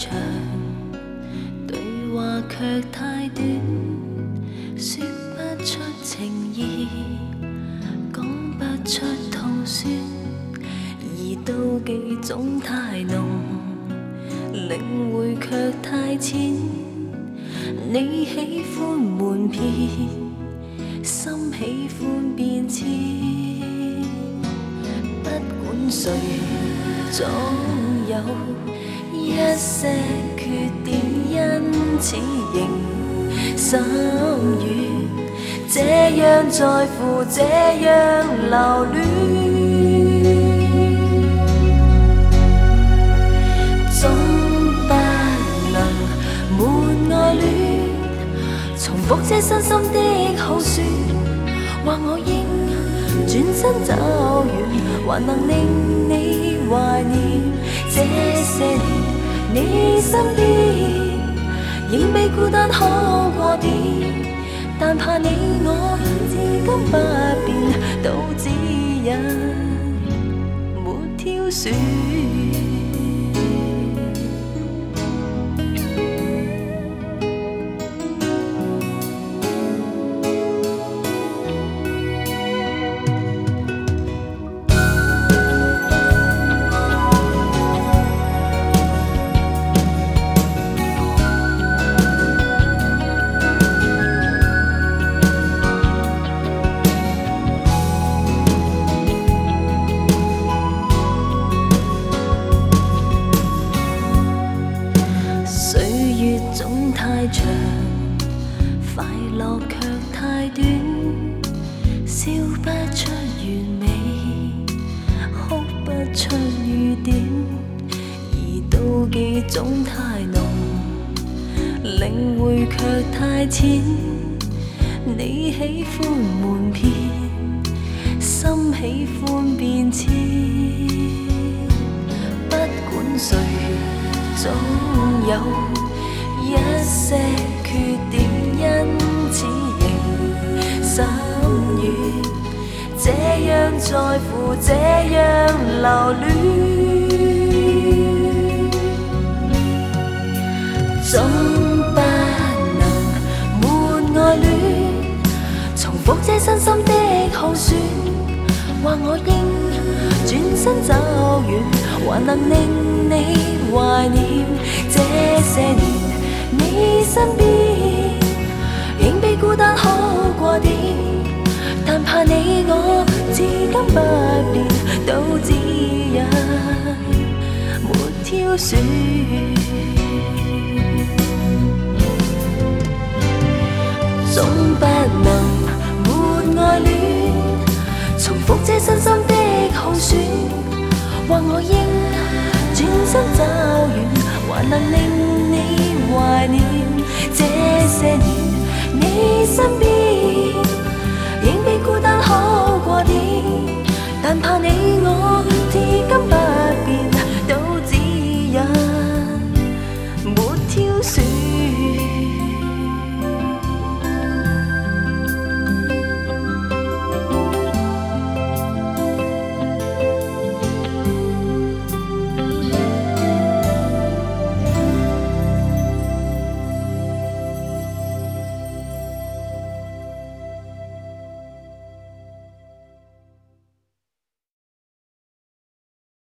長，對話卻太短，說不出情意，講不出痛酸，而妒忌總太濃，領會卻太淺。你喜歡瞞騙，心喜歡變遷，不管誰總有一些缺點，因此仍心軟，這樣在乎，這樣留戀，總不能沒愛戀，重複這傷心的好說，或我應轉身走遠，還能令你懷念。這些年你身邊仍被孤單可過點，但怕你我至今不變，都只因沒挑選。總太長，快樂卻太短，笑不出完美，哭不出雨點，而妒忌總太濃，領會卻太淺。你喜歡瞞騙，心喜歡變遷，不管誰總有一些缺點，因此仍心軟，這樣在乎，這樣留戀，總不能沒愛戀，重複這傷心的耗損，或我應轉身走遠，還能令你懷念。這些年你身邊仍被孤單可過點，但怕你我至今不變，都只因沒挑選。總不能沒愛戀，重複這傷心的耗損，或我應轉身走遠，還能令你懷念。